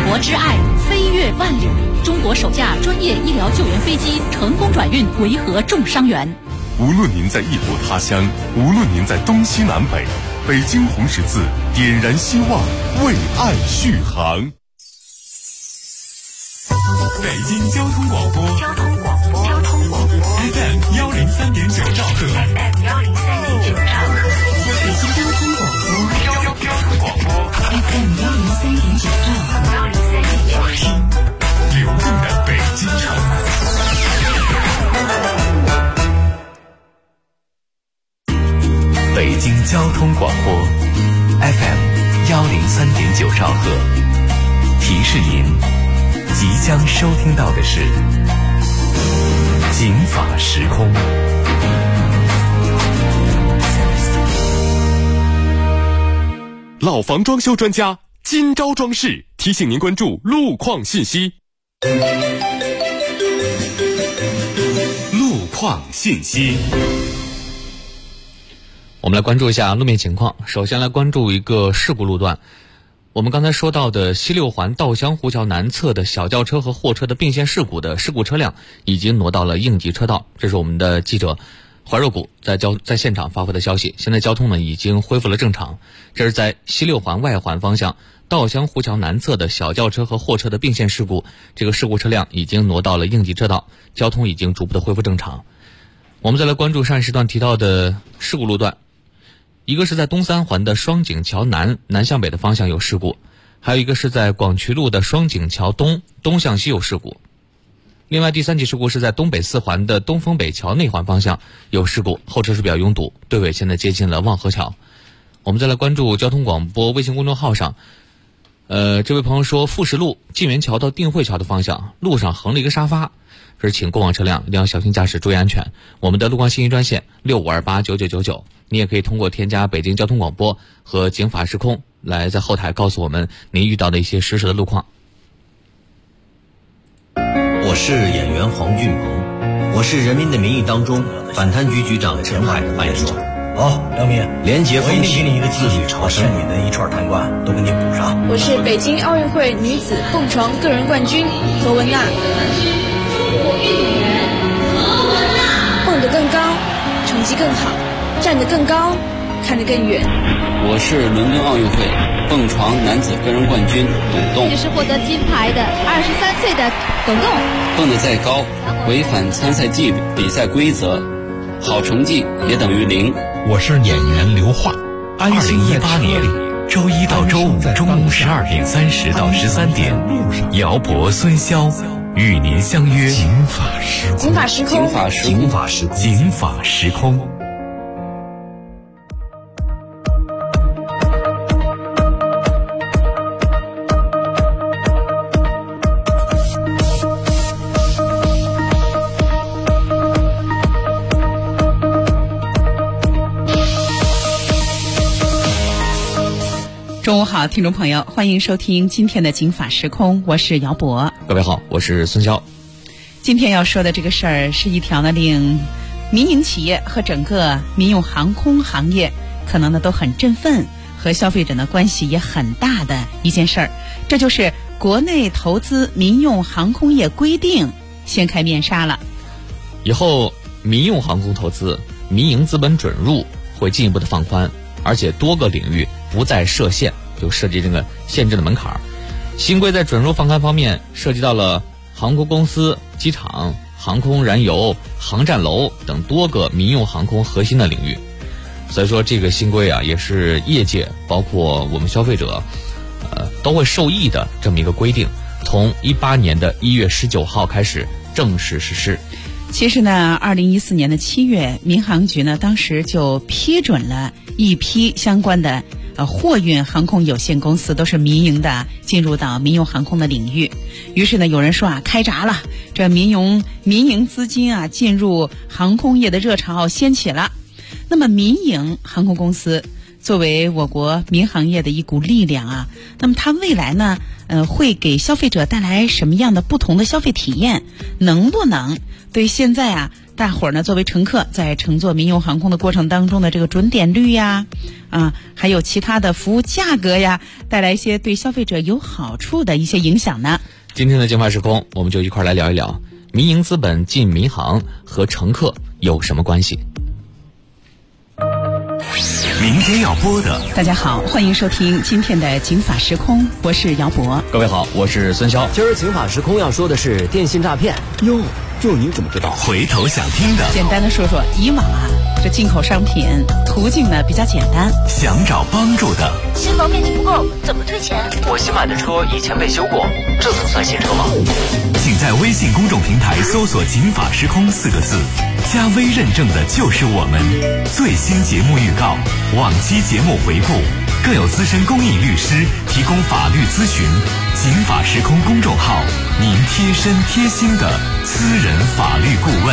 国之爱飞越万里，中国首架专业医疗救援飞机成功转运维和重伤员。 无论您在异国他乡，无论您在东西南北，北京红十字点燃希望，为爱续航。 北京交通广播，FM 103.9兆赫， 北京交通广播，FM 103.9兆赫， 流动的北京城。 北京交通广播 FM 103.9兆赫，提示您即将收听到的是警法时空。 老房装修专家今朝装饰提醒您关注路况信息。路况信息， 我们来关注一下路面情况。首先来关注一个事故路段，我们刚才说到的西六环稻香湖桥南侧的小轿车和货车的并线事故的事故车辆已经挪到了应急车道，这是我们的记者怀若谷在现场发布的消息。现在交通呢已经恢复了正常。这是在西六环外环方向稻香湖桥南侧的小轿车和货车的并线事故，这个事故车辆已经挪到了应急车道，交通已经逐步的恢复正常。我们再来关注上一时段提到的事故路段，一个是在东三环的双井桥南向北的方向有事故，还有一个是在广渠路的双井桥东向西有事故。另外第三起事故是在东北四环的东风北桥内环方向有事故，后车是比较拥堵，队尾现在接近了望河桥。我们再来关注交通广播微信公众号上，这位朋友说富石路晋源桥到定慧桥的方向路上横了一个沙发，是请过往车辆一定要小心驾驶，注意安全。我们的路况信息专线65289999，你也可以通过添加北京交通广播和警法时空来在后台告诉我们您遇到的一些实时的路况。 我是演员黄俊鹏，我是《人民的名义》当中反贪局局长陈海的代说。 好，梁明， 廉洁风气， 我一定给你一个机会， 朝把身里的一串贪官都给你补上。 我是北京奥运会女子蹦床个人冠军何文娜。蹦得更高，成绩更好，站得更高，看得更远。 我是伦敦奥运会蹦床男子个人冠军董栋。 也是获得金牌的23岁的董栋。 蹦得再高，违反参赛纪律、比赛规则，好成绩也等于0。 我是演员刘桦。 2018年周一到周五中午12:30到13点，姚博、孙潇与您相约警法时空。 中午好，听众朋友，欢迎收听今天的警法时空，我是姚博。 各位好，我是孙潇。 今天要说的这个事儿是一条呢令民营企业和整个民用航空行业可能呢都很振奋，和消费者呢关系也很大的一件事儿，这就是国内投资民用航空业规定掀开面纱了。 以后民用航空投资、民营资本准入会进一步的放宽，而且多个领域不再设限，就设计这个限制的门槛。新规在准入放开方面涉及到了航空公司、机场、航空燃油、航站楼等多个民用航空核心的领域。所以说这个新规啊，也是业界包括我们消费者都会受益的这么一个规定，从18年的1月19号开始正式实施。 其实呢，2014年的7月，民航局呢当时就批准了一批相关的货运航空有限公司，都是民营的，进入到民用航空的领域。于是呢，有人说啊，开闸了，这民营资金啊进入航空业的热潮掀起了。那么民营航空公司作为我国民航业的一股力量啊，那么它未来呢会给消费者带来什么样的不同的消费体验？能不能对现在啊大伙儿呢作为乘客在乘坐民用航空的过程当中的这个准点率呀，还有其他的服务价格呀，带来一些对消费者有好处的一些影响呢？ 今天的经纬时空，我们就一块来聊一聊民营资本进民航和乘客有什么关系。 明天要播的， 大家好，欢迎收听今天的警法时空，我是姚博。 各位好，我是孙潇。 今儿警法时空要说的是电信诈骗。哟，这你怎么知道？ 回头想听的， 简单的说说以往这进口商品途径呢比较简单， 想找帮助的， 新房面积不够怎么退钱？ 我新买的车以前被修过，这能算新车吗？ 请在微信公众平台搜索警法时空4个字，加微认证的就是我们。最新节目预告，往期节目回顾，更有资深公益律师提供法律咨询。警法时空公众号，您贴身贴心的私人法律顾问。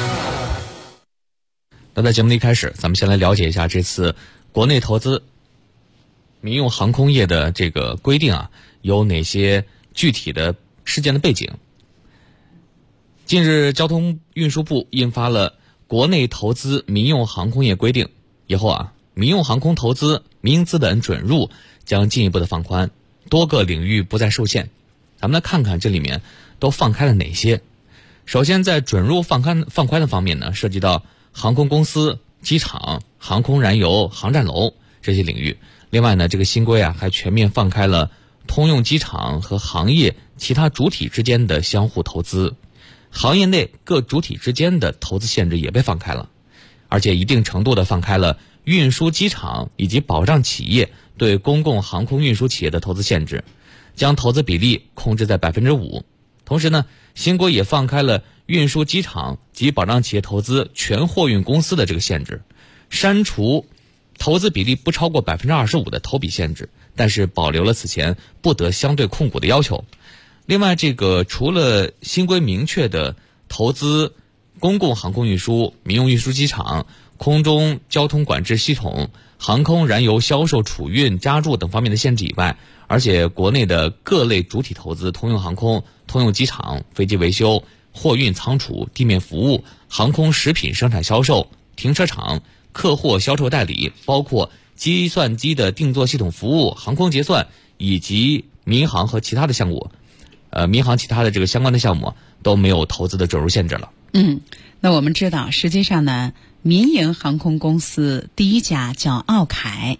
那在节目的一开始，咱们先来了解一下这次国内投资民用航空业的这个规定有哪些具体的事件的背景。近日，交通运输部印发了国内投资民用航空业规定，以后民用航空投资民营资本准入将进一步的放宽，多个领域不再受限。咱们来看看这里面都放开了哪些。首先，在准入放宽的方面呢，涉及到航空公司、机场、航空燃油、航站楼这些领域。另外呢，这个新规还全面放开了通用机场和行业其他主体之间的相互投资，行业内各主体之间的投资限制也被放开了，而且一定程度的放开了运输机场以及保障企业对公共航空运输企业的投资限制，将投资比例控制在 5%。 同时呢，新规也放开了运输机场及保障企业投资全货运公司的这个限制，删除投资比例不超过 25% 的投比限制，但是保留了此前不得相对控股的要求。另外，这个除了新规明确的投资公共航空运输、民用运输机场、空中交通管制系统、航空燃油销售、储运、加注等方面的限制以外，而且国内的各类主体投资，通用航空、通用机场、飞机维修、货运仓储、地面服务、航空食品生产销售、停车场、客货销售代理，包括计算机的定座系统服务、航空结算以及民航和其他的项目，民航其他的这个相关的项目都没有投资的准入限制了。 那我们知道，实际上呢，民营航空公司第一家叫奥凯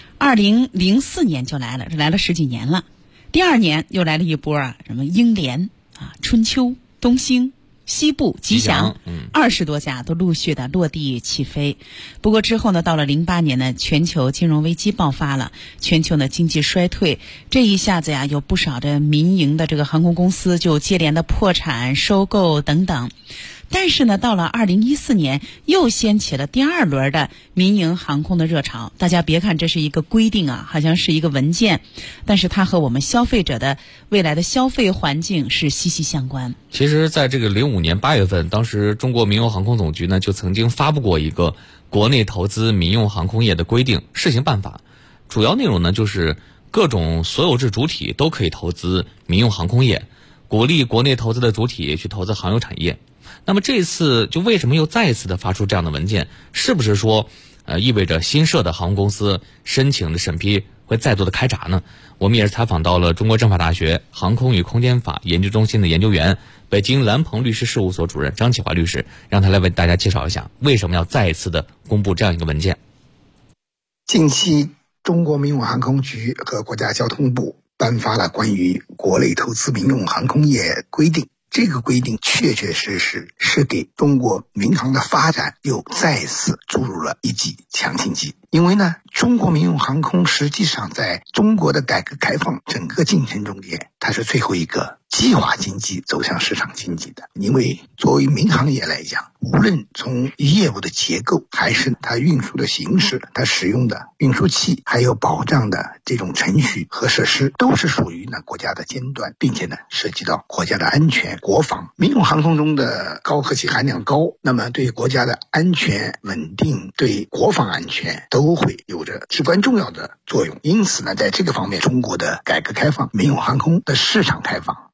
，2004年就来了10几年了。第二年又来了一波什么英联春秋、东兴、西部、吉祥，20多家都陆续的落地起飞。不过之后呢，到了08年呢，全球金融危机爆发了，全球呢经济衰退，这一下子有不少的民营的这个航空公司就接连的破产、收购等等。但是呢，到了2014年，又掀起了第二轮的民营航空的热潮。大家别看这是一个规定好像是一个文件，但是它和我们消费者的未来的消费环境是息息相关。 其实在这个05年8月份，当时中国民用航空总局呢就曾经发布过一个国内投资民用航空业的规定试行办法，主要内容呢就是各种所有制主体都可以投资民用航空业，鼓励国内投资的主体去投资航油产业。那么这次就为什么又再一次的发出这样的文件？是不是说意味着新设的航空公司申请的审批会再度的开闸呢？我们也是采访到了中国政法大学航空与空间法研究中心的研究员、北京蓝鹏律师事务所主任张启华律师，让他来为大家介绍一下为什么要再一次的公布这样一个文件。 近期中国民用航空局和国家交通部颁发了关于国内投资民用航空业规定，这个规定确确实实是给中国民航的发展又再次注入了一剂强心剂。因为呢，中国民用航空实际上在中国的改革开放整个进程中间，它是最后一个计划经济走向市场经济的。因为作为民航业来讲，无论从业务的结构，还是它运输的形式，它使用的运输器，还有保障的这种程序和设施，都是属于国家的尖端，并且呢涉及到国家的安全、国防。民用航空中的高科技含量高，那么对国家的安全稳定、对国防安全都会有着至关重要的作用。因此呢，在这个方面，中国的改革开放、民用航空的市场开放，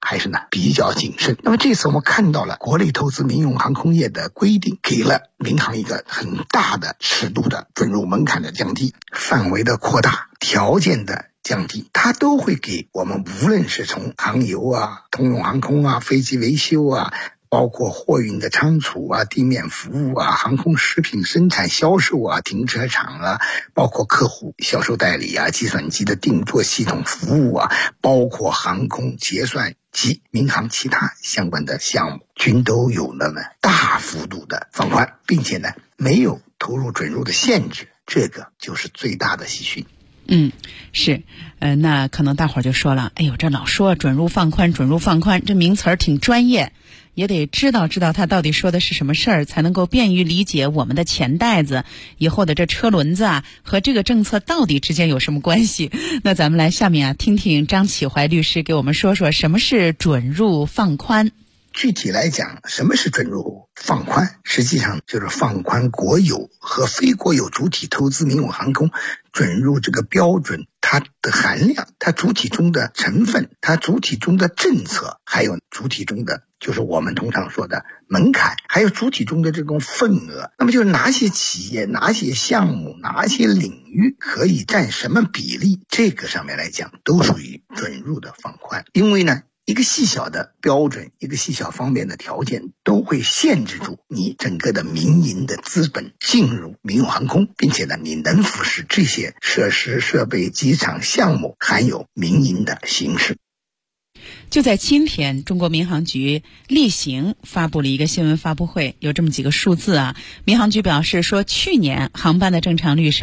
还是呢比较谨慎。那么这次我们看到了国内投资民用航空业的规定，给了民航一个很大的尺度的准入门槛的降低，范围的扩大，条件的降低，它都会给我们无论是从航油啊、通用航空啊、飞机维修啊，包括货运的仓储啊、地面服务啊、航空食品生产销售啊、停车场啊，包括客户销售代理啊、计算机的定座系统服务啊，包括航空结算及民航其他相关的项目，均都有那么大幅度的放宽，并且呢没有投入准入的限制，这个就是最大的喜讯。 是，那可能大伙儿就说了，哎呦，这老说准入放宽，准入放宽，这名词儿挺专业，也得知道他到底说的是什么事儿，才能够便于理解我们的钱袋子以后的这车轮子啊和这个政策到底之间有什么关系。那咱们来下面听听张启怀律师给我们说说什么是准入放宽。 具体来讲，什么是准入放宽？实际上就是放宽国有和非国有主体投资民用航空准入这个标准，它的含量，它主体中的成分，它主体中的政策，还有主体中的就是我们通常说的门槛，还有主体中的这种份额。那么就是哪些企业、哪些项目、哪些领域可以占什么比例，这个上面来讲都属于准入的放宽。因为呢一个细小的标准，一个细小方面的条件，都会限制住你整个的民营的资本进入民用航空，并且呢，你能否使这些设施、设备、机场项目含有民营的形式。 就在今天，中国民航局例行发布了一个新闻发布会，有这么几个数字啊。民航局表示说，去年航班的正常率是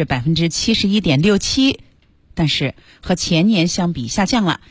71.67%。但是和前年相比下降了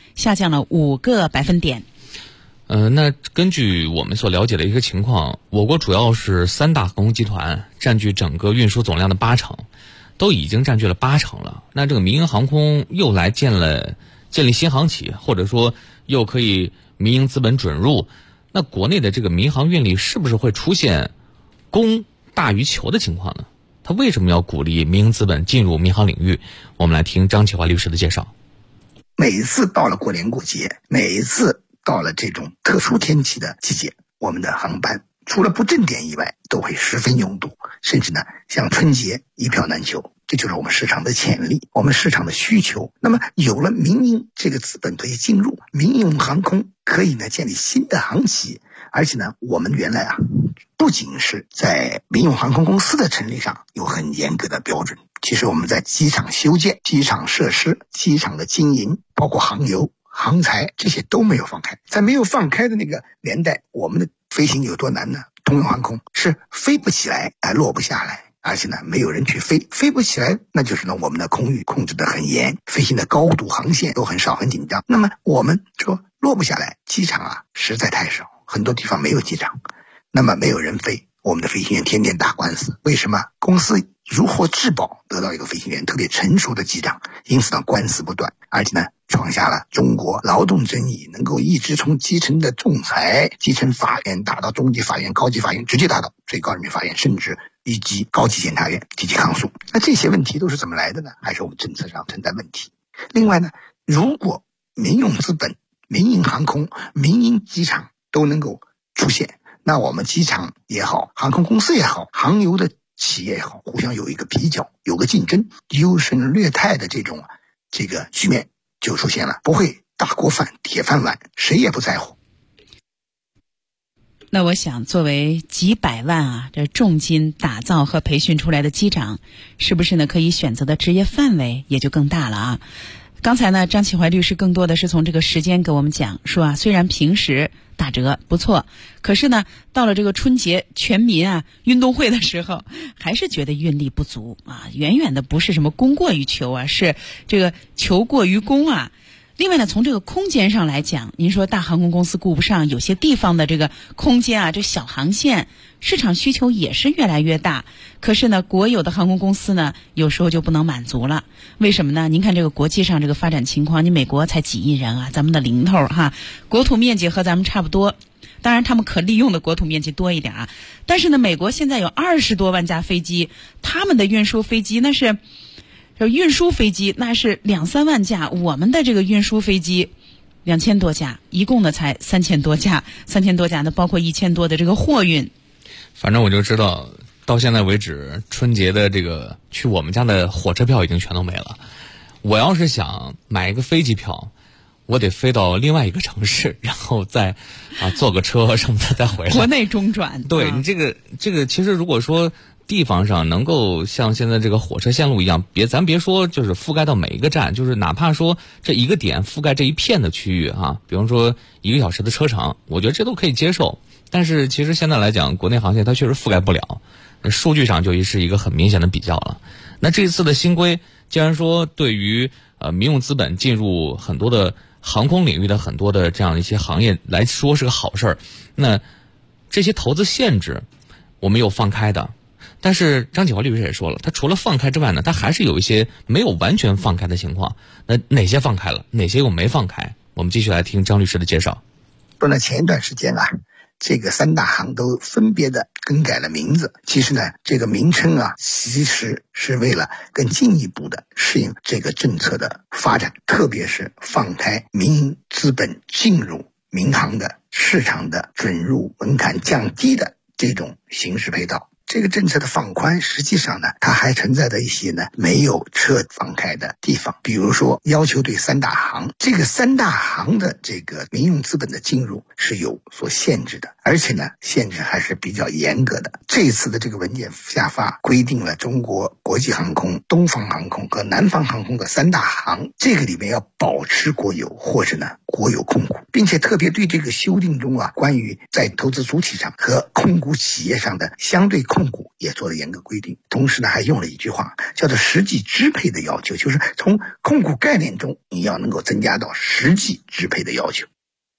5个百分点。 那根据我们所了解的一个情况，我国主要是3大航空集团占据整个运输总量的80%，都已经占据了80%了。那这个民营航空又来建立新航企，或者说又可以民营资本准入，那国内的这个民航运力是不是会出现供大于求的情况呢？他为什么要鼓励民营资本进入民航领域？我们来听张启华律师的介绍。 每一次到了过年过节，每一次到了这种特殊天气的季节，我们的航班除了不正点以外都会十分拥堵，甚至呢像春节一票难求，这就是我们市场的潜力，我们市场的需求。那么有了民营这个资本可以进入，民用航空可以呢建立新的航企，而且呢我们原来不仅是在民用航空公司的成立上有很严格的标准，其实我们在机场修建、机场设施、机场的经营，包括航油、航材，这些都没有放开。在没有放开的那个年代，我们的飞行有多难呢？通用航空是飞不起来，落不下来，而且呢没有人去飞，飞不起来，那就是呢我们的空域控制得很严，飞行的高度航线都很少，很紧张。那么我们说落不下来，机场实在太少，很多地方没有机场，那么没有人飞，我们的飞行员天天打官司。为什么？公司如获至宝得到一个飞行员特别成熟的机长，因此呢官司不断，而且呢创下了中国劳动争议能够一直从基层的仲裁、基层法院打到中级法院、高级法院，直接打到最高人民法院，甚至以及高级检察院提起抗诉。那这些问题都是怎么来的呢？还是我们政策上存在问题。另外呢，如果民用资本、民营航空、民营机场都能够出现，那我们机场也好，航空公司也好，航油的企业也好，互相有一个比较，有个竞争，优胜劣汰的这个局面就出现了，不会大锅饭、铁饭碗，谁也不在乎。 那我想，作为几百万这重金打造和培训出来的机长，是不是呢可以选择的职业范围也就更大了啊？刚才呢，张启怀律师更多的是从这个时间给我们讲说虽然平时打折不错，可是呢，到了这个春节全民运动会的时候，还是觉得运力不足远远的不是什么供过于求是这个求过于供另外呢，从这个空间上来讲，您说大航空公司顾不上，有些地方的这个空间这小航线市场需求也是越来越大，可是呢，国有的航空公司呢，有时候就不能满足了。为什么呢？您看这个国际上这个发展情况，你美国才几亿人咱们的零头国土面积和咱们差不多，当然他们可利用的国土面积多一点但是呢，美国现在有20多万架飞机，他们的运输飞机那是2-3万架，我们的这个运输飞机 2000多家，一共呢才3000多家，3000多家呢包括1000多的这个货运。 反正我就知道，到现在为止，春节的这个去我们家的火车票已经全都没了。我要是想买一个飞机票，我得飞到另外一个城市，然后再坐个车什么的再回来。 国内中转。 对，你这个其实如果说地方上能够像现在这个火车线路一样，咱别说就是覆盖到每一个站，就是哪怕说这一个点覆盖这一片的区域比方说1个小时的车程，我觉得这都可以接受。但是其实现在来讲，国内航线它确实覆盖不了，数据上就是一个很明显的比较了。那这次的新规，既然说对于民用资本进入很多的航空领域的很多的这样一些行业来说是个好事儿，那这些投资限制我们有放开的。但是张启华律师也说了，他除了放开之外呢，他还是有一些没有完全放开的情况。那哪些放开了，哪些又没放开？我们继续来听张律师的介绍。 说呢，前一段时间这个3大行都分别的更改了名字。其实呢，这个名称其实是为了更进一步的适应这个政策的发展，特别是放开民营资本进入民航的市场的准入门槛降低的这种形式配套。这个政策的放宽，实际上呢，它还存在着一些呢没有彻底放开的地方。比如说，要求对3大行，这个3大行的这个民用资本的进入是有所限制的，而且呢，限制还是比较严格的。这次的这个文件下发规定了中国国际航空、东方航空和南方航空的3大行，这个里面要保持国有或者呢国有控股，并且特别对这个修订中关于在投资主体上和控股企业上的相对控股也做了严格规定。同时呢，还用了一句话叫做实际支配的要求，就是从控股概念中你要能够增加到实际支配的要求。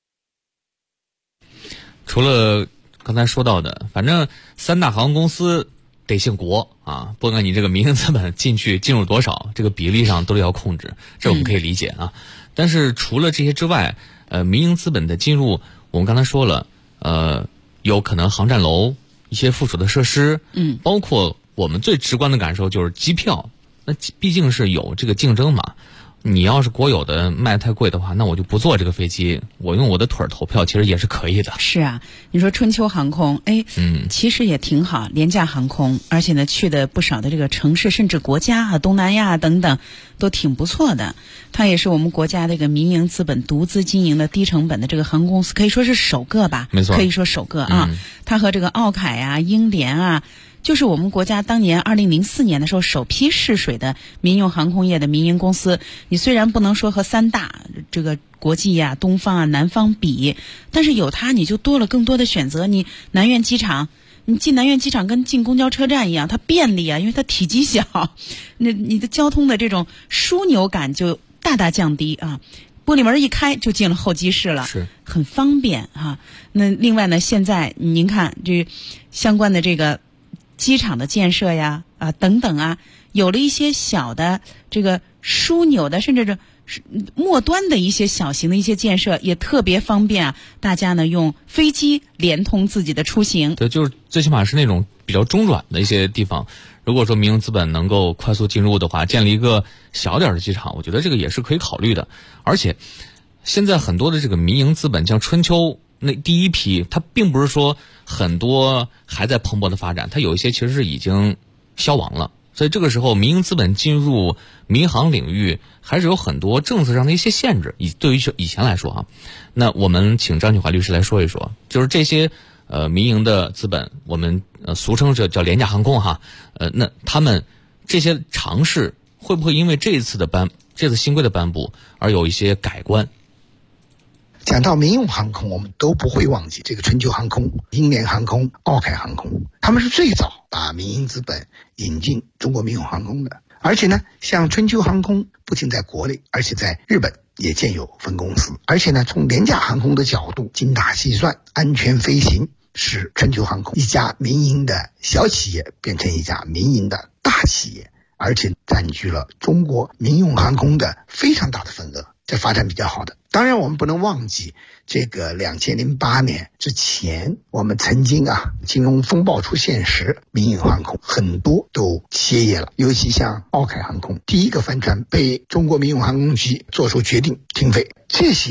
除了刚才说到的，反正3大航空公司得姓国不管你这个民营资本进入多少，这个比例上都得要控制，这我们可以理解但是除了这些之外，民营资本的进入，我们刚才说了，有可能航站楼、一些附属的设施，包括我们最直观的感受就是机票，那毕竟是有这个竞争嘛。你要是国有的卖太贵的话，那我就不坐这个飞机，我用我的腿投票，其实也是可以的。 是啊，你说春秋航空，其实也挺好，廉价航空，而且呢去的不少的这个城市，甚至国家东南亚等等，都挺不错的。它也是我们国家这个民营资本独资经营的低成本的这个航空公司，可以说是首个吧？ 没错， 可以说首个它和这个奥凯英联就是我们国家当年2004年的时候首批试水的民用航空业的民营公司。你虽然不能说和3大这个国际东方南方比，但是有它你就多了更多的选择。你南苑机场，你进南苑机场跟进公交车站一样，它便利因为它体积小，那你的交通的这种枢纽感就大大降低玻璃门一开就进了候机室了， 是很方便那另外呢，现在您看这相关的这个机场的建设等等有了一些小的这个枢纽的，甚至是末端的一些小型的一些建设，也特别方便大家呢用飞机连通自己的出行。 对，就是最起码是那种比较中转的一些地方，如果说民营资本能够快速进入的话，建立一个小点的机场，我觉得这个也是可以考虑的。而且现在很多的这个民营资本，像春秋那第一批，它并不是说很多还在蓬勃的发展，它有一些其实是已经消亡了。所以这个时候民营资本进入民航领域还是有很多政策上的一些限制，对于以前来说那我们请张启华律师来说一说，就是这些民营的资本，我们俗称叫廉价航空那他们这些尝试会不会因为这次新规的颁布而有一些改观？ 讲到民用航空，我们都不会忘记这个春秋航空、英联航空、奥凯航空，他们是最早把民营资本引进中国民用航空的。而且呢，像春秋航空不仅在国内，而且在日本也建有分公司。而且呢，从廉价航空的角度，精打细算、安全飞行，使春秋航空一家民营的小企业变成一家民营的大企业，而且占据了中国民用航空的非常大的份额，这发展比较好的。当然我们不能忘记这个2008年之前，我们曾经金融风暴出现时，民营航空很多都歇业了，尤其像奥凯航空第一个帆船被中国民用航空局做出决定停飞，这些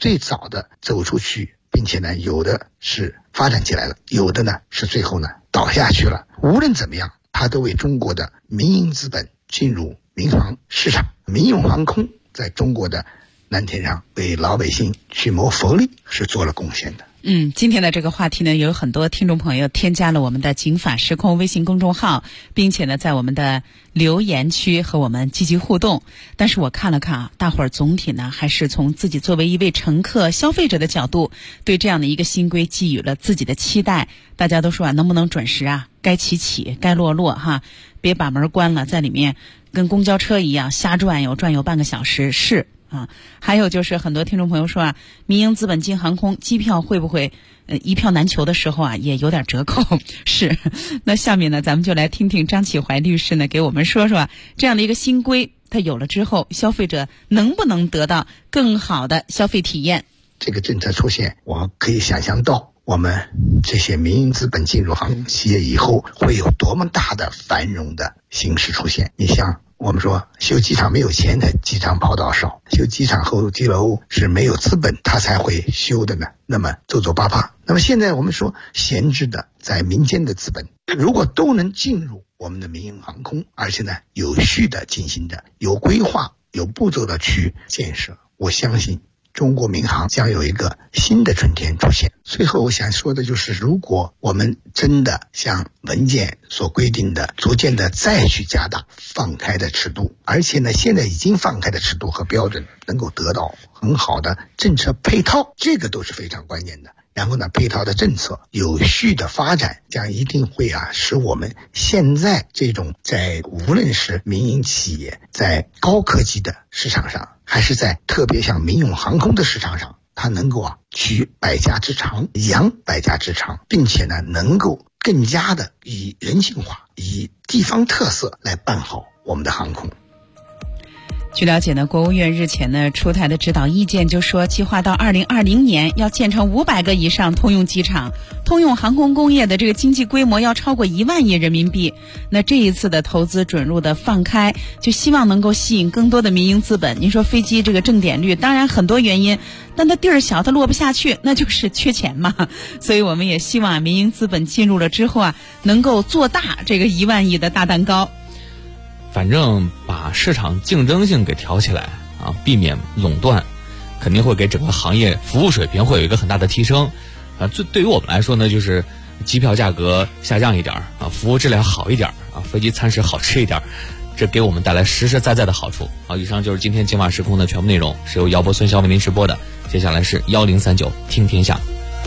最早的走出去，并且呢有的是发展起来了，有的呢是最后呢倒下去了。无论怎么样，它都为中国的民营资本进入民航市场、民用航空在中国的蓝天上为老百姓去谋福利是做了贡献的。 今天的这个话题呢，有很多听众朋友添加了我们的警法时空微信公众号，并且呢在我们的留言区和我们积极互动。但是我看了看大伙儿总体呢还是从自己作为一位乘客消费者的角度，对这样的一个新规寄予了自己的期待。大家都说能不能准时该起该落别把门关了，在里面跟公交车一样瞎转悠半个小时。是还有就是很多听众朋友说民营资本进航空，机票会不会一票难求的时候也有点折扣。是，那下面呢咱们就来听听张启怀律师呢给我们说说这样的一个新规，它有了之后消费者能不能得到更好的消费体验。 这个政策出现，我可以想象到我们这些民营资本进入航空企业以后会有多么大的繁荣的形势出现。你像我们说修机场没有钱的机场跑道少，修机场候机楼是没有资本他才会修的呢，那么皱巴巴。那么现在我们说闲置的在民间的资本如果都能进入我们的民营航空，而且呢有序的进行的有规划有步骤的去建设，我相信中国民航将有一个新的春天出现。最后我想说的就是，如果我们真的像文件所规定的逐渐的再去加大放开的尺度，而且呢现在已经放开的尺度和标准能够得到很好的政策配套，这个都是非常关键的。然后呢配套的政策有序的发展，将一定会使我们现在这种在无论是民营企业在高科技的市场上，还是在特别像民用航空的市场上，它能够取百家之长，扬百家之长，并且呢能够更加的以人性化以地方特色来办好我们的航空。 据了解呢，国务院日前呢出台的指导意见就说，计划到2020年要建成500个以上通用机场，通用航空工业的这个经济规模要超过1万亿人民币。那这一次的投资准入的放开，就希望能够吸引更多的民营资本。您说飞机这个正点率，当然很多原因，但它地儿小，它落不下去，那就是缺钱嘛。所以我们也希望民营资本进入了之后能够做大这个1万亿的大蛋糕。 反正把市场竞争性给挑起来避免垄断，肯定会给整个行业服务水平会有一个很大的提升。对于我们来说呢，就是机票价格下降一点服务质量好一点飞机餐食好吃一点，这给我们带来实实在在的好处。以上就是今天警法时空的全部内容，是由姚博孙骁为您直播的。接下来是1039听天下。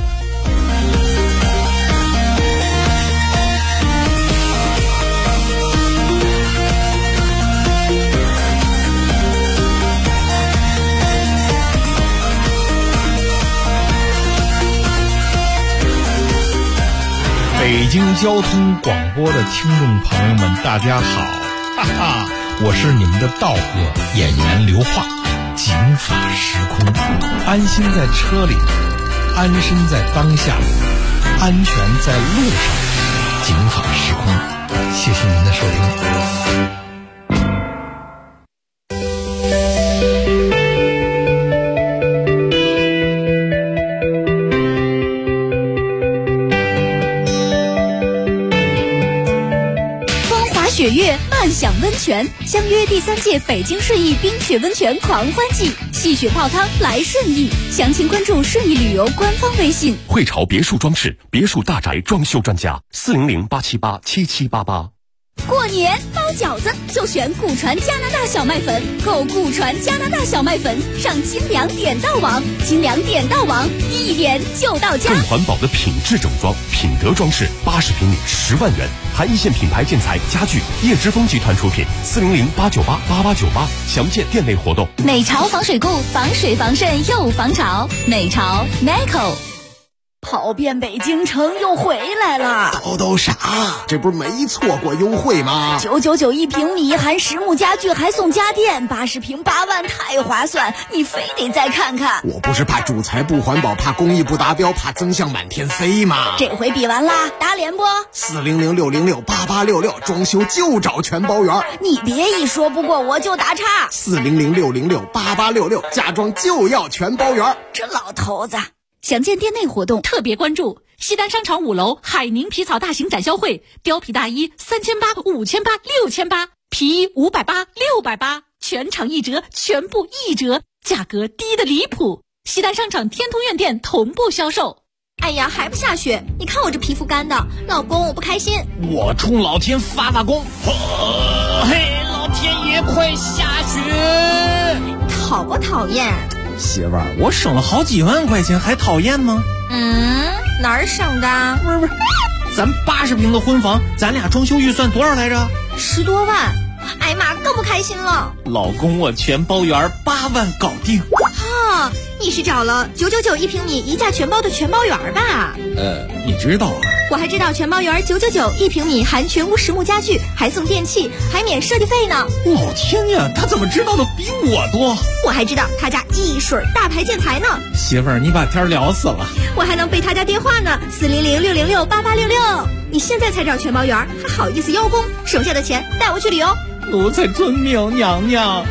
北京交通广播的听众朋友们，大家好，我是你们的道哥演员刘化。警法时空，安心在车里，安身在当下，安全在路上。警法时空，谢谢您的收听。 雪月漫享温泉，相约第3届北京顺义冰雪温泉狂欢季，戏雪泡汤来顺义，详情关注顺义旅游官方微信。 汇潮别墅装饰，别墅大宅装修专家，400-878-7788。 过年包饺子就选古传加拿大小麦粉，购古传加拿大小麦粉上精良点到网，精良点到网，一点就到家。 更环保的品质整装，品德装饰，80平米10万元，含一线品牌建材家具，叶之峰集团出品，400-898-8898，详见店内活动。 美潮防水固，防水防渗又防潮，美潮 Meco。 跑遍北京城又回来了。 叨啥？这不是没错过优惠吗 ？999一平米，含实木家具还送家电，80平8万，太划算！你非得再看看。 我不是怕主材不环保，怕工艺不达标，怕增项满天飞吗？ 这回比完啦，打脸不？400-606-8866，装修就找全包圆。你别一说不过我就打岔。 400-606-8866，家装就要全包圆。 这老头子。详见店内活动， 特别关注西单商场5楼海宁皮草大型展销会，貂皮大衣3800、5800、6800，皮衣580、680，全场1折，全部1折，价格低得离谱。西单商场天通苑店同步销售。 哎呀，还不下雪？你看我这皮肤干的，老公我不开心。 我冲老天发功！嘿，老天爷快下雪！ 讨不讨厌？ 媳妇儿，我省了好几万块钱，还讨厌吗？ 哪儿省的？ 不是，咱80平的婚房，咱俩装修预算多少来着 ？10多万。哎呀妈，更不开心了。 老公，我全包圆，8万搞定。 哈，你是找了999一平米一价全包的全包圆吧？ 你知道啊？ 我还知道全包圆999一平米，含全屋实木家具，还送电器，还免设计费呢。 老天呀，他怎么知道的比我多？ 我还知道他家一水大牌建材呢。 媳妇儿，你把天聊死了。 我还能背他家电话呢，400-606-8866。你现在才找全包圆，还好意思邀功？省下的钱带我去旅游。 奴才遵命，娘娘。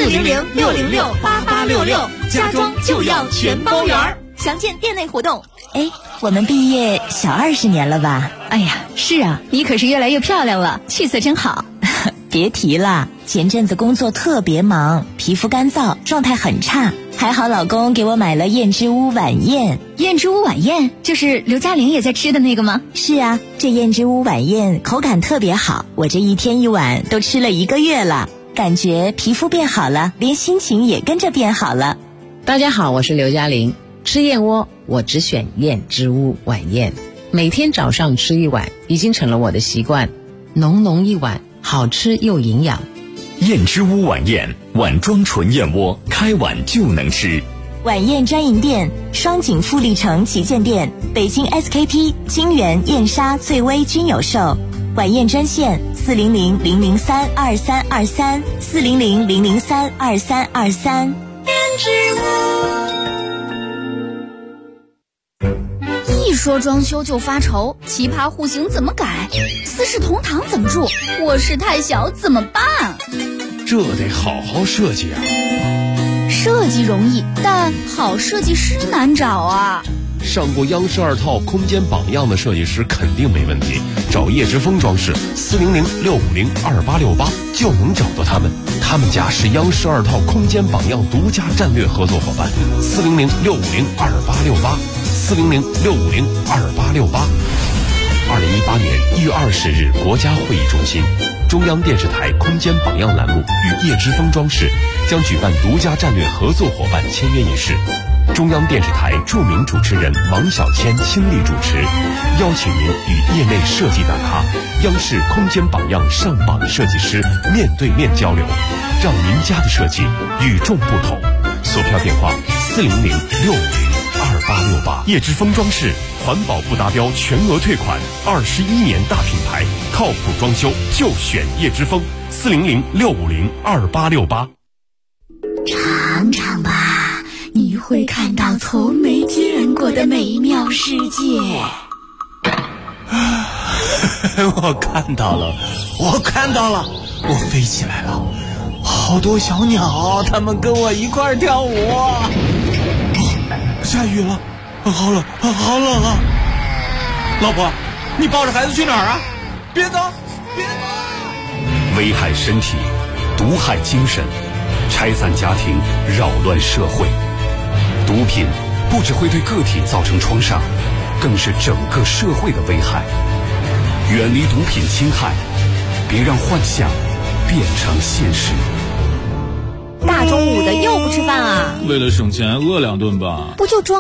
400-606-8866，家装就要全包圆。详见店内活动。 哎，我们毕业小20年了吧？ 哎呀，是啊，你可是越来越漂亮了，气色真好。 别提了，前阵子工作特别忙，皮肤干燥，状态很差。还好老公给我买了燕之屋晚宴。 燕之屋晚宴就是刘嘉玲也在吃的那个吗？ 是啊，这燕之屋晚宴口感特别好，我这一天一碗都吃了1个月了，感觉皮肤变好了，连心情也跟着变好了。 大家好，我是刘嘉玲。吃燕窝我只选燕之屋晚宴，每天早上吃1碗已经成了我的习惯，浓浓一碗，好吃又营养。 燕之屋晚宴，碗装纯燕窝，开碗就能吃。 晚宴专营店：双井富力城旗舰店、北京 SKP、金源、燕莎、翠微均有售。晚宴专线400-003-2323 400-003-2323。 燕之屋。一说装修就发愁，奇葩户型怎么改？四世同堂怎么住？卧室太小怎么办？ 这得好好设计啊！ 设计容易，但好设计师难找啊。 上过央视2套空间榜样的设计师肯定没问题，找叶之峰装饰400-650-2868就能找到他们。他们家是央视2套空间榜样独家战略合作伙伴，400-650-2868 400-650-2868。2018年1月20日，国家会议中心，中央电视台空间榜样栏目与叶之峰装饰将举办独家战略合作伙伴签约仪式。中央电视台著名主持人王小谦亲力主持，邀请您与业内设计大咖、央视空间榜样上榜设计师面对面交流，让您家的设计与众不同。索票电话400-650-2868。叶之峰装饰，环保不达标全额退款，21年大品牌，靠谱装修就选叶之峰，400-650-2868。 尝尝吧，你会看到从没见过的美妙世界。 我看到了，我飞起来了，好多小鸟，它们跟我一块儿跳舞。下雨了，好冷啊！老婆，你抱着孩子去哪儿啊？别走！ 危害身体，毒害精神，拆散家庭，扰乱社会。毒品不只会对个体造成创伤，更是整个社会的危害。远离毒品侵害，别让幻想变成现实。 大中午的又不吃饭啊？ 为了省钱，饿2顿吧。 不就装